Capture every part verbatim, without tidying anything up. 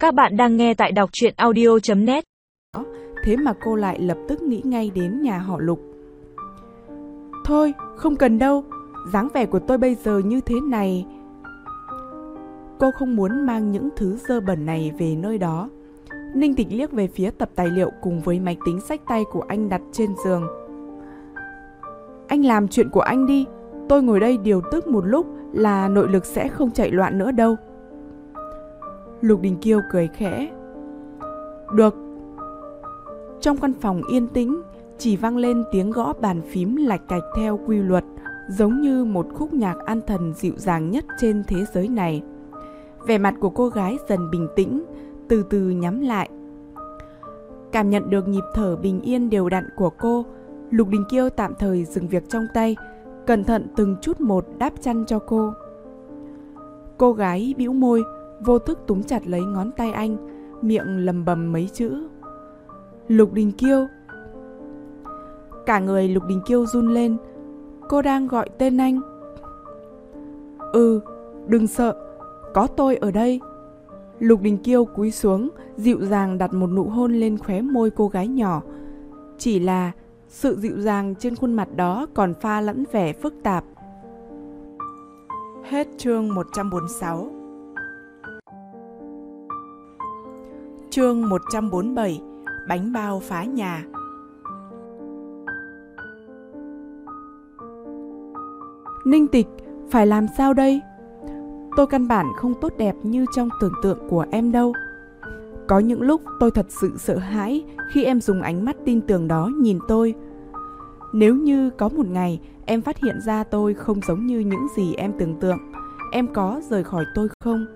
Các bạn đang nghe tại đọc truyện audio chấm net. Thế mà cô lại lập tức nghĩ ngay đến nhà họ Lục. Thôi, không cần đâu, dáng vẻ của tôi bây giờ như thế này. Cô không muốn mang những thứ dơ bẩn này về nơi đó. Ninh Tịch liếc về phía tập tài liệu cùng với máy tính xách tay của anh đặt trên giường. Anh làm chuyện của anh đi, tôi ngồi đây điều tức một lúc là nội lực sẽ không chạy loạn nữa đâu. Lục Đình Kiêu cười khẽ. Được. Trong căn phòng yên tĩnh, chỉ vang lên tiếng gõ bàn phím lạch cạch theo quy luật, giống như một khúc nhạc an thần dịu dàng nhất trên thế giới này. Vẻ mặt của cô gái dần bình tĩnh, từ từ nhắm lại. Cảm nhận được nhịp thở bình yên đều đặn của cô, Lục Đình Kiêu tạm thời dừng việc trong tay, cẩn thận từng chút một đáp chăn cho cô. Cô gái bĩu môi, vô thức túm chặt lấy ngón tay anh, miệng lầm bầm mấy chữ. Lục Đình Kiêu. Cả người Lục Đình Kiêu run lên. Cô đang gọi tên anh. Ừ, đừng sợ, có tôi ở đây. Lục Đình Kiêu cúi xuống, dịu dàng đặt một nụ hôn lên khóe môi cô gái nhỏ. Chỉ là sự dịu dàng trên khuôn mặt đó còn pha lẫn vẻ phức tạp. Hết chương một trăm bốn mươi sáu. Chương một trăm bốn mươi bảy. Bánh bao phá nhà. Ninh Tịch, phải làm sao đây? Tôi căn bản không tốt đẹp như trong tưởng tượng của em đâu. Có những lúc tôi thật sự sợ hãi khi em dùng ánh mắt tin tưởng đó nhìn tôi. Nếu như có một ngày em phát hiện ra tôi không giống như những gì em tưởng tượng, em có rời khỏi tôi không?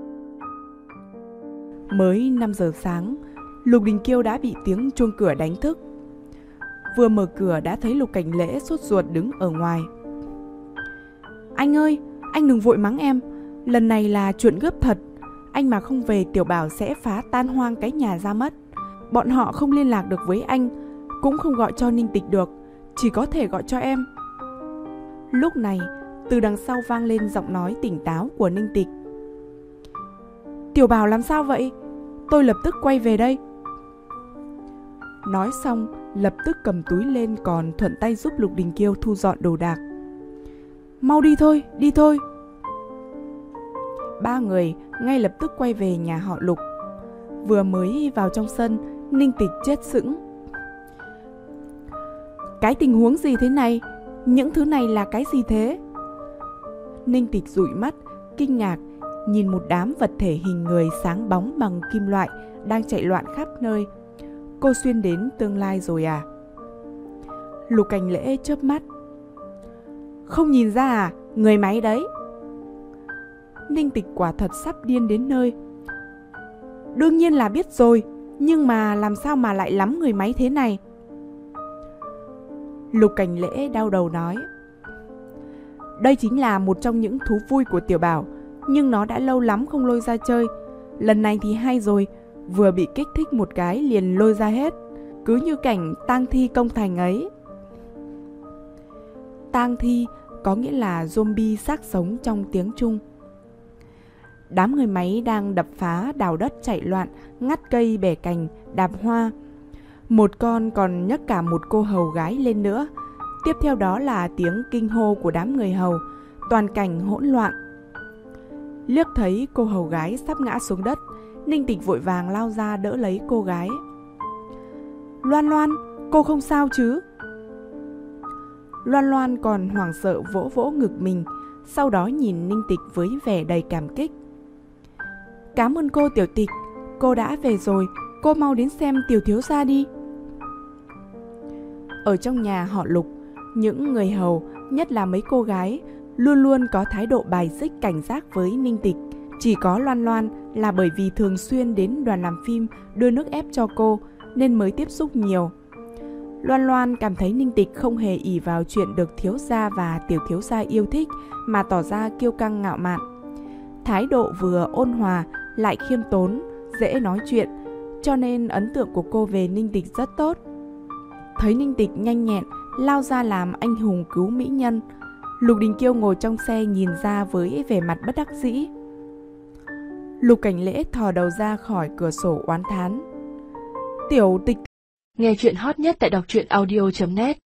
Mới năm giờ sáng, Lục Đình Kiêu đã bị tiếng chuông cửa đánh thức. Vừa mở cửa đã thấy Lục Cảnh Lễ sốt ruột đứng ở ngoài. Anh ơi, anh đừng vội mắng em, lần này là chuyện gấp thật. Anh mà không về Tiểu Bảo sẽ phá tan hoang cái nhà ra mất. Bọn họ không liên lạc được với anh, cũng không gọi cho Ninh Tịch được, chỉ có thể gọi cho em. Lúc này, từ đằng sau vang lên giọng nói tỉnh táo của Ninh Tịch. Tiểu Bảo làm sao vậy? Tôi lập tức quay về đây. Nói xong, lập tức cầm túi lên còn thuận tay giúp Lục Đình Kiêu thu dọn đồ đạc. Mau đi thôi, đi thôi. Ba người ngay lập tức quay về nhà họ Lục. Vừa mới vào trong sân, Ninh Tịch chết sững. Cái tình huống gì thế này? Những thứ này là cái gì thế? Ninh Tịch dụi mắt, kinh ngạc, nhìn một đám vật thể hình người sáng bóng bằng kim loại đang chạy loạn khắp nơi. Cô xuyên đến tương lai rồi à? Lục Cảnh Lễ chớp mắt. Không nhìn ra à? Người máy đấy. Ninh Tịch quả thật sắp điên đến nơi. Đương nhiên là biết rồi, nhưng mà làm sao mà lại lắm người máy thế này? Lục Cảnh Lễ đau đầu nói. Đây chính là một trong những thú vui của Tiểu Bảo, nhưng nó đã lâu lắm không lôi ra chơi. Lần này thì hay rồi, vừa bị kích thích một cái liền lôi ra hết, cứ như cảnh tang thi công thành ấy. Tang thi có nghĩa là zombie xác sống trong tiếng Trung. Đám người máy đang đập phá, đào đất chạy loạn, ngắt cây bẻ cành, đạp hoa. Một con còn nhấc cả một cô hầu gái lên nữa. Tiếp theo đó là tiếng kinh hô của đám người hầu, toàn cảnh hỗn loạn. Liếc thấy cô hầu gái sắp ngã xuống đất, Ninh Tịch vội vàng lao ra đỡ lấy cô gái. Loan Loan, cô không sao chứ? Loan Loan còn hoảng sợ vỗ vỗ ngực mình, sau đó nhìn Ninh Tịch với vẻ đầy cảm kích. Cảm ơn cô Tiểu Tịch, cô đã về rồi, cô mau đến xem Tiểu thiếu gia đi. Ở trong nhà họ Lục, những người hầu, nhất là mấy cô gái, luôn luôn có thái độ bài xích cảnh giác với Ninh Tịch. Chỉ có Loan Loan là bởi vì thường xuyên đến đoàn làm phim đưa nước ép cho cô nên mới tiếp xúc nhiều. Loan Loan cảm thấy Ninh Tịch không hề ỷ vào chuyện được thiếu gia và tiểu thiếu gia yêu thích mà tỏ ra kiêu căng ngạo mạn. Thái độ vừa ôn hòa lại khiêm tốn, dễ nói chuyện, cho nên ấn tượng của cô về Ninh Tịch rất tốt. Thấy Ninh Tịch nhanh nhẹn lao ra làm anh hùng cứu mỹ nhân, Lục Đình Kiêu ngồi trong xe nhìn ra với vẻ mặt bất đắc dĩ. Lục Cảnh Lễ thò đầu ra khỏi cửa sổ oán thán. Tiểu Tịch. Nghe chuyện hot nhất tại đọc truyện audio chấm net.